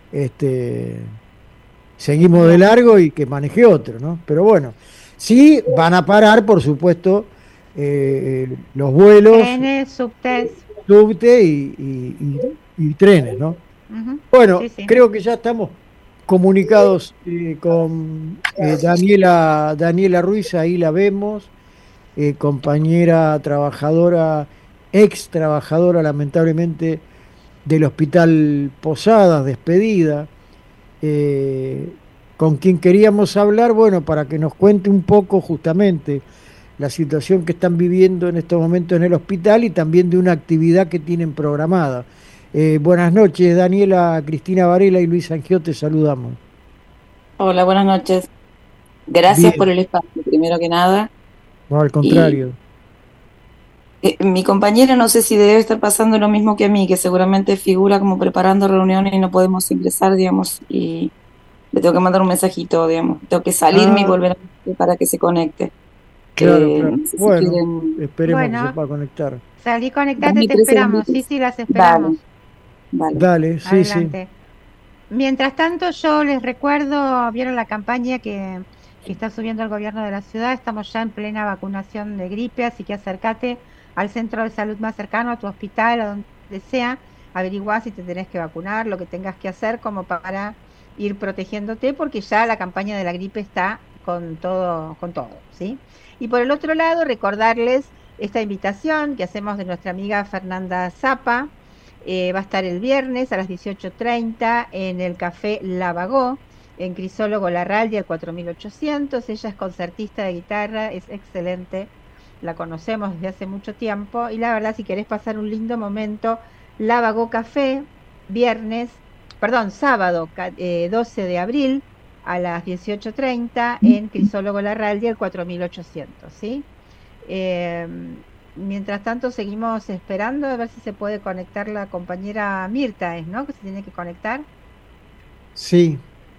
seguimos de largo y que maneje otro, ¿no? Pero bueno, sí van a parar, por supuesto, los vuelos, trenes, subte y trenes, ¿no? Bueno, sí. Creo que ya estamos comunicados con Daniela Ruiz, ahí la vemos, compañera trabajadora, ex trabajadora lamentablemente del Hospital Posadas, despedida, con quien queríamos hablar, bueno, para que nos cuente un poco justamente la situación que están viviendo en estos momentos en el hospital y también de una actividad que tienen programada. Buenas noches, Daniela, Cristina Varela y Luis Angio, te saludamos. Hola, buenas noches. Gracias por el espacio, primero que nada. No, al contrario. Mi compañera no sé si debe estar pasando lo mismo que a mí, que seguramente figura como preparando reuniones y no podemos ingresar, digamos, y le tengo que mandar un mensajito, digamos. Tengo que salirme y volver para que se conecte. Claro. Si bueno, esperemos que se pueda conectar. Salí, conectate, te esperamos. Sí, las esperamos. Dale, sí, adelante. Sí. Mientras tanto, yo les recuerdo, vieron la campaña que está subiendo el gobierno de la ciudad, estamos ya en plena vacunación de gripe, así que acércate al centro de salud más cercano, a tu hospital, a donde sea, averiguá si te tenés que vacunar, lo que tengas que hacer como para ir protegiéndote, porque ya la campaña de la gripe está con todo, ¿sí? Y por el otro lado, recordarles esta invitación que hacemos de nuestra amiga Fernanda Zappa. Va a estar el viernes a las 18:30 en el Café Lavagó, en Crisólogo Larralde al 4800. Ella es concertista de guitarra, es excelente, la conocemos desde hace mucho tiempo, y la verdad, si querés pasar un lindo momento, Lavagó Café, sábado 12 de abril a las 18:30 en Crisólogo Larralde al 4800, ¿sí? Mientras tanto seguimos esperando a ver si se puede conectar la compañera Mirta, ¿no? Que se tiene que conectar. Sí.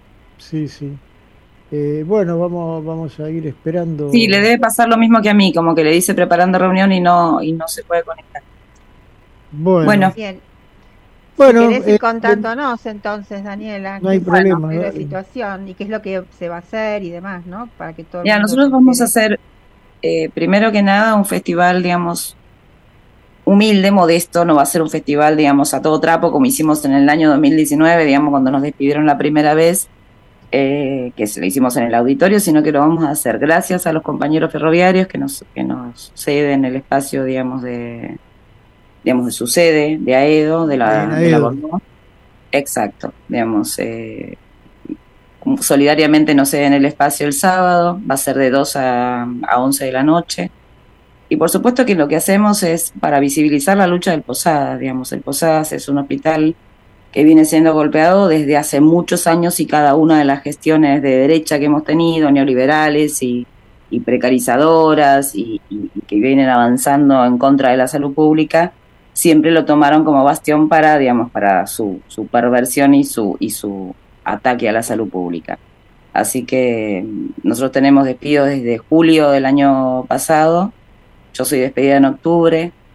Bueno, vamos a ir esperando. Sí, le debe pasar lo mismo que a mí, como que le dice preparando reunión y no se puede conectar. Bueno. Bien. Bueno, si querés ir contándonos entonces, Daniela, no hay problema, la situación y qué es lo que se va a hacer y demás, ¿no? Para que todo. Ya, nosotros vamos a hacer primero que nada un festival, digamos, humilde, modesto, no va a ser un festival, digamos, a todo trapo como hicimos en el año 2019, digamos, cuando nos despidieron la primera vez, que se lo hicimos en el auditorio, sino que lo vamos a hacer gracias a los compañeros ferroviarios que nos ceden el espacio, digamos, de su sede, de AEDO, de la Borbón. Exacto, digamos, solidariamente nos ceden el espacio el sábado, va a ser de 2 a 11 de la noche, y por supuesto que lo que hacemos es para visibilizar la lucha del Posadas, digamos, el Posadas es un hospital que viene siendo golpeado desde hace muchos años, y cada una de las gestiones de derecha que hemos tenido, neoliberales y precarizadoras, y que vienen avanzando en contra de la salud pública, siempre lo tomaron como bastión para su perversión y su ataque a la salud pública. Así que nosotros tenemos despidos desde julio del año pasado, yo soy despedida en octubre,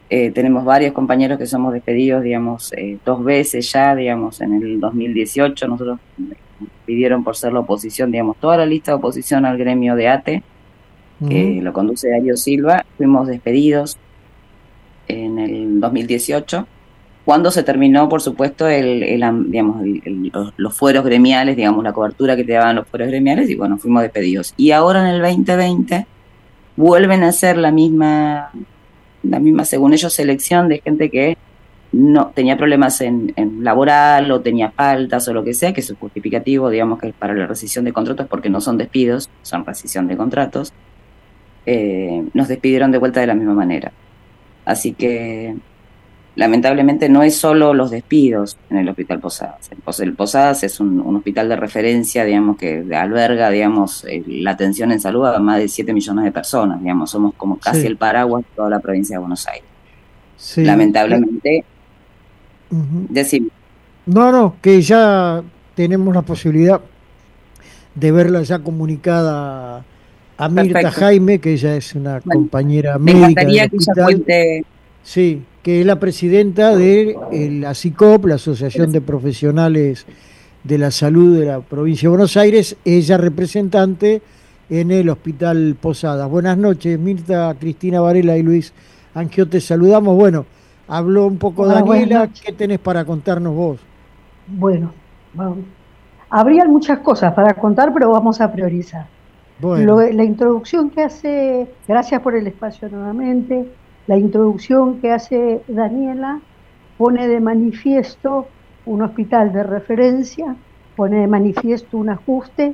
Tenemos varios compañeros que somos despedidos, digamos, 2 veces ya, digamos, en el 2018 nosotros pidieron por ser la oposición, digamos, toda la lista de oposición al gremio de ATE, que lo conduce Darío Silva, fuimos despedidos en el 2018, cuando se terminó, por supuesto, los fueros gremiales, digamos, la cobertura que te daban los fueros gremiales, y bueno, fuimos despedidos. Y ahora en el 2020 vuelven a hacer la misma, según ellos, selección de gente que no tenía problemas en laboral o tenía faltas o lo que sea, que es un justificativo, digamos, que es para la rescisión de contratos, porque no son despidos, son rescisión de contratos. Nos despidieron de vuelta de la misma manera. Así que lamentablemente no es solo los despidos en el Hospital Posadas. El Posadas es un hospital de referencia, digamos, que alberga, digamos, la atención en salud a más de 7 millones de personas, digamos, somos como casi el paraguas de toda la provincia de Buenos Aires. Sí. Lamentablemente, decimos. No, que ya tenemos la posibilidad de verla ya comunicada a Mirta Perfecto. Jaime, que ella es una compañera médica del hospital. Sí, que es la presidenta de la ASICOP, la Asociación de Profesionales de la Salud de la Provincia de Buenos Aires, ella representante en el Hospital Posadas. Buenas noches, Mirta, Cristina Varela y Luis Angio, te saludamos. Bueno, habló un poco Daniela, ¿qué tenés para contarnos vos? Bueno, habrían muchas cosas para contar, pero vamos a priorizar. Bueno. La introducción que hace, gracias por el espacio nuevamente, la introducción que hace Daniela pone de manifiesto un hospital de referencia, pone de manifiesto un ajuste,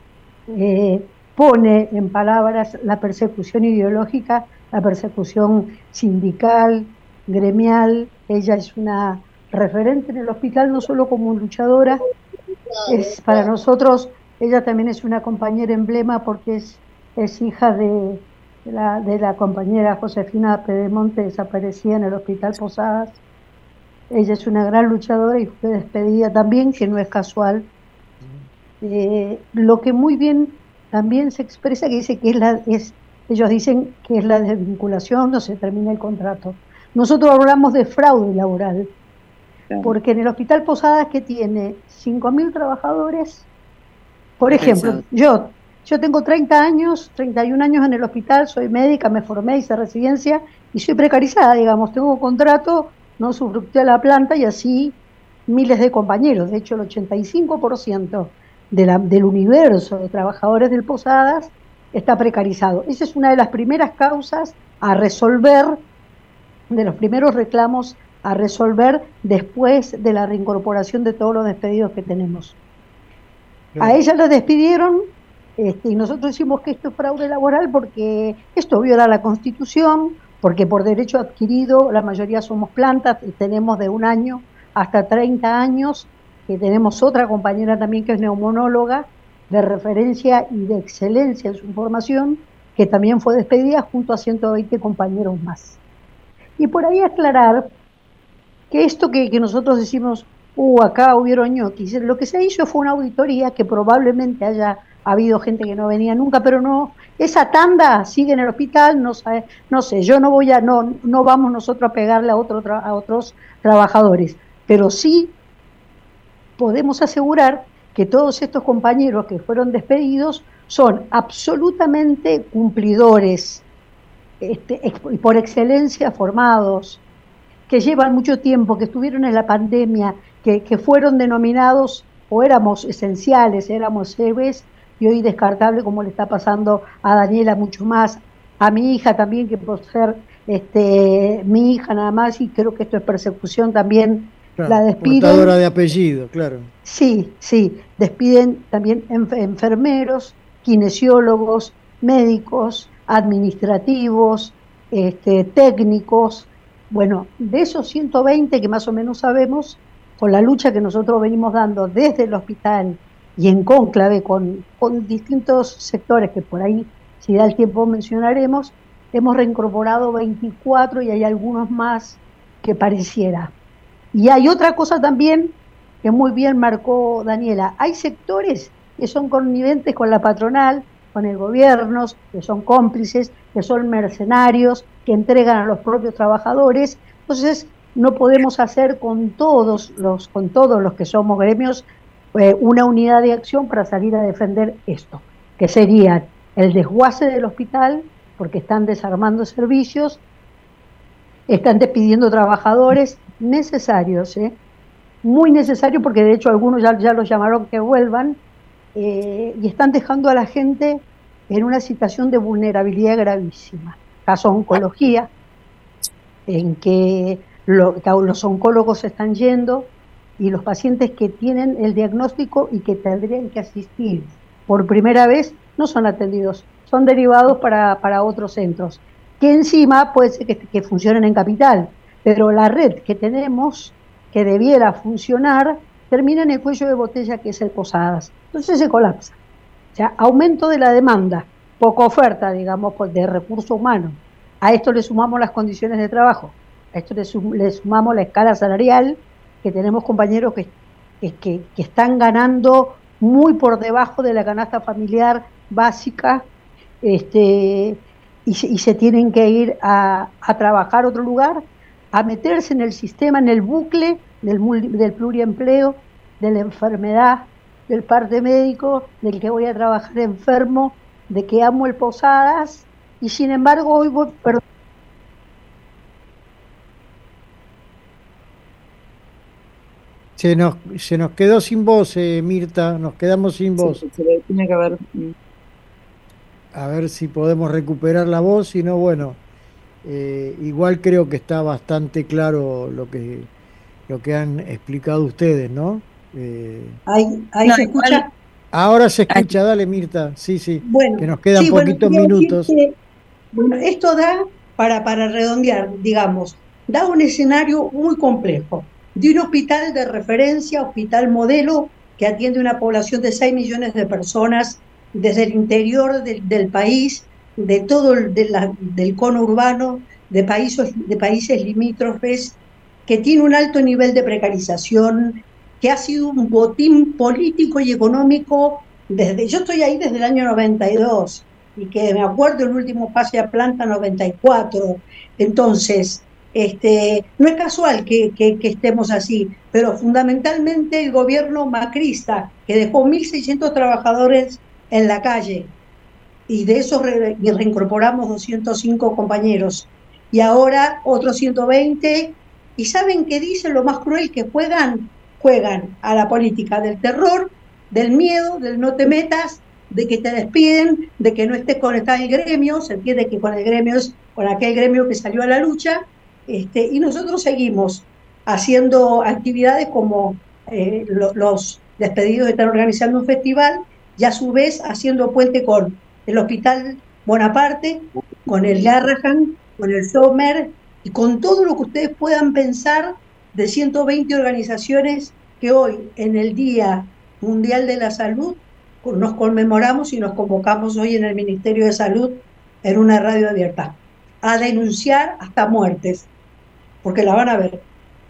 pone en palabras la persecución ideológica, la persecución sindical, gremial. Ella es una referente en el hospital, no solo como luchadora, es para nosotros, ella también es una compañera emblema porque es hija de la compañera Josefina Pedemonte, desaparecida en el Hospital Posadas. Ella es una gran luchadora y fue despedida también, que no es casual. Lo que muy bien también se expresa, que dice que ellos dicen que es la desvinculación, no se termina el contrato. Nosotros hablamos de fraude laboral, porque en el Hospital Posadas, que tiene 5.000 trabajadores, por ejemplo, yo tengo 30 años, 31 años en el hospital, soy médica, me formé, hice residencia y soy precarizada, digamos, tengo contrato, no usufructué la planta y así miles de compañeros. De hecho, el 85% del universo de trabajadores del Posadas está precarizado. Esa es una de las primeras causas a resolver, de los primeros reclamos a resolver después de la reincorporación de todos los despedidos que tenemos. A ella la despidieron. Y nosotros decimos que esto es fraude laboral porque esto viola la Constitución, porque por derecho adquirido la mayoría somos plantas y tenemos de 1 año hasta 30 años, que tenemos otra compañera también que es neumonóloga de referencia y de excelencia en su formación, que también fue despedida junto a 120 compañeros más. Y por ahí aclarar que esto que nosotros decimos, acá hubieron ñoquis, lo que se hizo fue una auditoría que probablemente haya habido gente que no venía nunca, pero no, esa tanda sigue en el hospital, no sé, yo no vamos nosotros a pegarle a otros trabajadores, pero sí podemos asegurar que todos estos compañeros que fueron despedidos son absolutamente cumplidores, por excelencia formados, que llevan mucho tiempo, que estuvieron en la pandemia, que fueron denominados, o éramos esenciales, éramos héroes, y hoy descartable, como le está pasando a Daniela mucho más, a mi hija también, que por ser mi hija nada más, y creo que esto es persecución también, claro, la despiden. Portadora de apellido, claro. Sí, despiden también enfermeros, kinesiólogos, médicos, administrativos, técnicos. Bueno, de esos 120 que más o menos sabemos, con la lucha que nosotros venimos dando desde el hospital y en cónclave con distintos sectores que por ahí, si da el tiempo, mencionaremos, hemos reincorporado 24 y hay algunos más que pareciera. Y hay otra cosa también que muy bien marcó Daniela, hay sectores que son conniventes con la patronal, con el gobierno, que son cómplices, que son mercenarios, que entregan a los propios trabajadores. Entonces, no podemos hacer con todos los que somos gremios una unidad de acción para salir a defender esto, que sería el desguace del hospital, porque están desarmando servicios, están despidiendo trabajadores necesarios, muy necesarios, porque de hecho algunos ya los llamaron que vuelvan, y están dejando a la gente en una situación de vulnerabilidad gravísima. Caso oncología, en que los oncólogos están yendo y los pacientes que tienen el diagnóstico y que tendrían que asistir por primera vez no son atendidos, son derivados para otros centros, que encima puede ser que funcionen en capital, pero la red que tenemos, que debiera funcionar, termina en el cuello de botella que es el Posadas. Entonces se colapsa. O sea, aumento de la demanda, poca oferta, digamos, de recursos humanos. A esto le sumamos las condiciones de trabajo, a esto le sumamos la escala salarial, que tenemos compañeros que están ganando muy por debajo de la canasta familiar básica, y se tienen que ir a trabajar a otro lugar, a meterse en el sistema, en el bucle del pluriempleo, de la enfermedad, del parte médico, del que voy a trabajar enfermo, de que amo el Posadas, y sin embargo hoy voy, perdón. Se nos quedó sin voz, Mirta, nos quedamos sin voz. Sí, tiene que haber. A ver si podemos recuperar la voz, si no, bueno, igual creo que está bastante claro lo que han explicado ustedes, ¿no? Ahí se escucha. Ahora se escucha, dale Mirta, sí, bueno, que nos quedan poquitos minutos. Bueno, esto da, para redondear, digamos, da un escenario muy complejo, de un hospital de referencia, hospital modelo, que atiende una población de 6 millones de personas desde el interior del país, de todo del cono urbano, de países limítrofes, que tiene un alto nivel de precarización, que ha sido un botín político y económico yo estoy ahí desde el año 92, y que me acuerdo el último pase a planta 94. Entonces, no es casual que estemos así, pero fundamentalmente el gobierno macrista, que dejó 1.600 trabajadores en la calle, y de esos reincorporamos 205 compañeros, y ahora otros 120, y ¿saben qué dicen? Lo más cruel, que juegan a la política del terror, del miedo, del no te metas, de que te despiden, de que no estés conectado al gremio. Se entiende que con el gremio es con aquel gremio que salió a la lucha, y nosotros seguimos haciendo actividades como los despedidos están organizando un festival, y a su vez haciendo puente con el Hospital Bonaparte, con el Garrahan, con el Sommer, y con todo lo que ustedes puedan pensar de 120 organizaciones que hoy, en el Día Mundial de la Salud, nos conmemoramos y nos convocamos hoy en el Ministerio de Salud, en una radio abierta, a denunciar hasta muertes, porque la van a ver.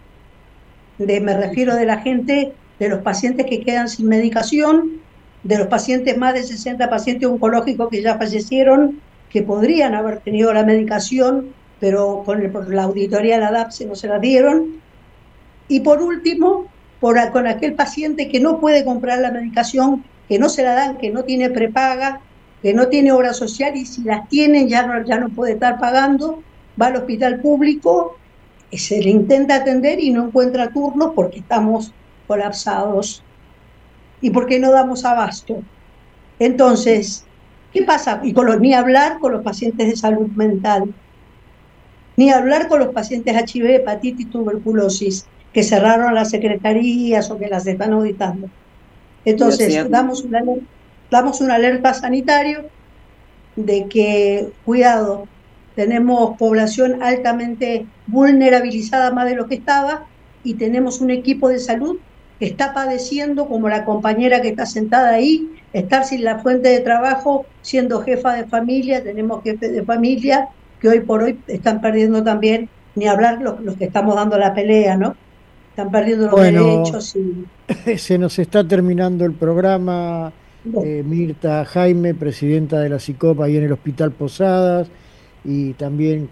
Me refiero de la gente, de los pacientes que quedan sin medicación, de los pacientes, más de 60 pacientes oncológicos que ya fallecieron, que podrían haber tenido la medicación, pero por la auditoría de la DAPSE no se la dieron. Y por último, con aquel paciente que no puede comprar la medicación, que no se la dan, que no tiene prepaga, que no tiene obra social, y si las tienen ya no puede estar pagando, va al hospital público, se le intenta atender y no encuentra turnos porque estamos colapsados y porque no damos abasto. Entonces, ¿qué pasa? Y ni hablar con los pacientes de salud mental, ni hablar con los pacientes HIV, hepatitis, tuberculosis, que cerraron las secretarías o que las están auditando. Entonces, damos una alerta sanitario de que, cuidado, tenemos población altamente vulnerabilizada más de lo que estaba, y tenemos un equipo de salud que está padeciendo, como la compañera que está sentada ahí, estar sin la fuente de trabajo, siendo jefa de familia. Tenemos jefes de familia que hoy por hoy están perdiendo también, ni hablar los que estamos dando la pelea, ¿no? Están perdiendo los derechos. Se nos está terminando el programa, Mirta Jaime, presidenta de la SICOP ahí en el Hospital Posadas, y también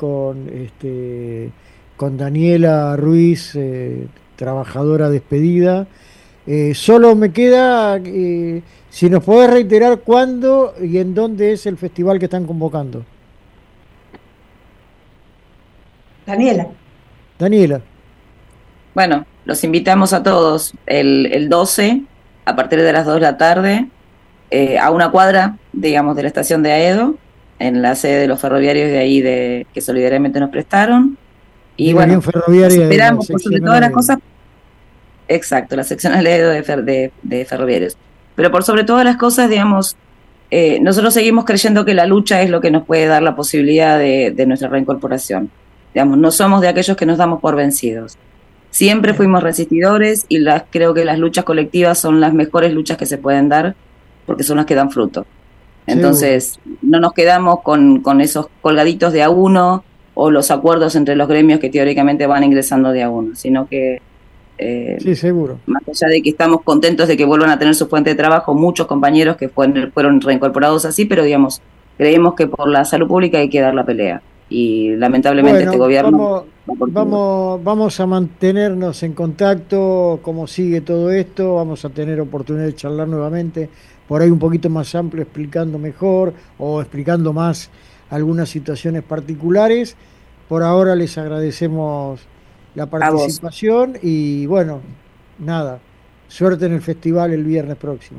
con Daniela Ruiz, trabajadora despedida. Solo me queda, si nos podés reiterar cuándo y en dónde es el festival que están convocando. Daniela. Bueno, los invitamos a todos el 12, a partir de las 2 de la tarde, a una cuadra, digamos, de la estación de Aedo, en la sede de los ferroviarios de ahí que solidariamente nos prestaron. Y bueno, esperamos por sobre todas las cosas. Exacto, la sección Aedo de ferroviarios. Pero por sobre todas las cosas, digamos, nosotros seguimos creyendo que la lucha es lo que nos puede dar la posibilidad de nuestra reincorporación. Digamos, no somos de aquellos que nos damos por vencidos. Siempre fuimos resistidores y creo que las luchas colectivas son las mejores luchas que se pueden dar porque son las que dan fruto. Entonces, no nos quedamos con esos colgaditos de a uno o los acuerdos entre los gremios que teóricamente van ingresando de a uno, sino que sí, seguro. Más allá de que estamos contentos de que vuelvan a tener su fuente de trabajo, muchos compañeros que fueron reincorporados así, pero digamos, creemos que por la salud pública hay que dar la pelea. Y lamentablemente este gobierno... Vamos a mantenernos en contacto, cómo sigue todo esto, vamos a tener oportunidad de charlar nuevamente, por ahí un poquito más amplio, explicando mejor o explicando más algunas situaciones particulares. Por ahora les agradecemos la participación y bueno, nada, suerte en el festival el viernes próximo.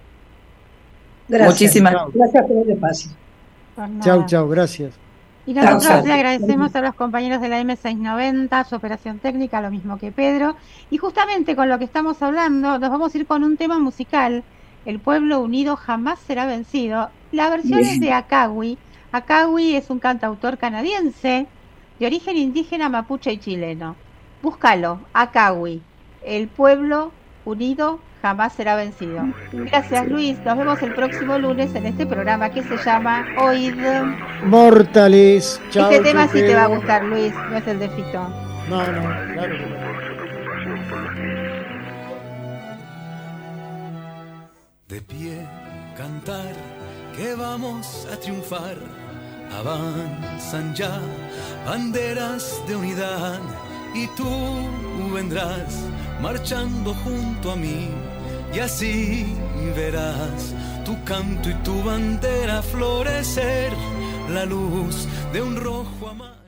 Gracias. Muchísimas gracias por el espacio. Chau, gracias. Y nosotros le agradecemos a los compañeros de la M690 su operación técnica, lo mismo que Pedro. Y justamente con lo que estamos hablando, nos vamos a ir con un tema musical. El pueblo unido jamás será vencido. La versión es de Akawi. Akawi es un cantautor canadiense de origen indígena, mapuche y chileno. Búscalo, Akawi. El pueblo unido jamás será vencido. Gracias, Luis. Nos vemos el próximo lunes en este programa que se llama Oíd Mortales. Chao, este tema sí te va a gustar, Luis, no es el de Fito. No, claro que no. De pie, cantar, que vamos a triunfar. Avanzan ya banderas de unidad y tú vendrás marchando junto a mí y así verás tu canto y tu bandera florecer, la luz de un rojo amar.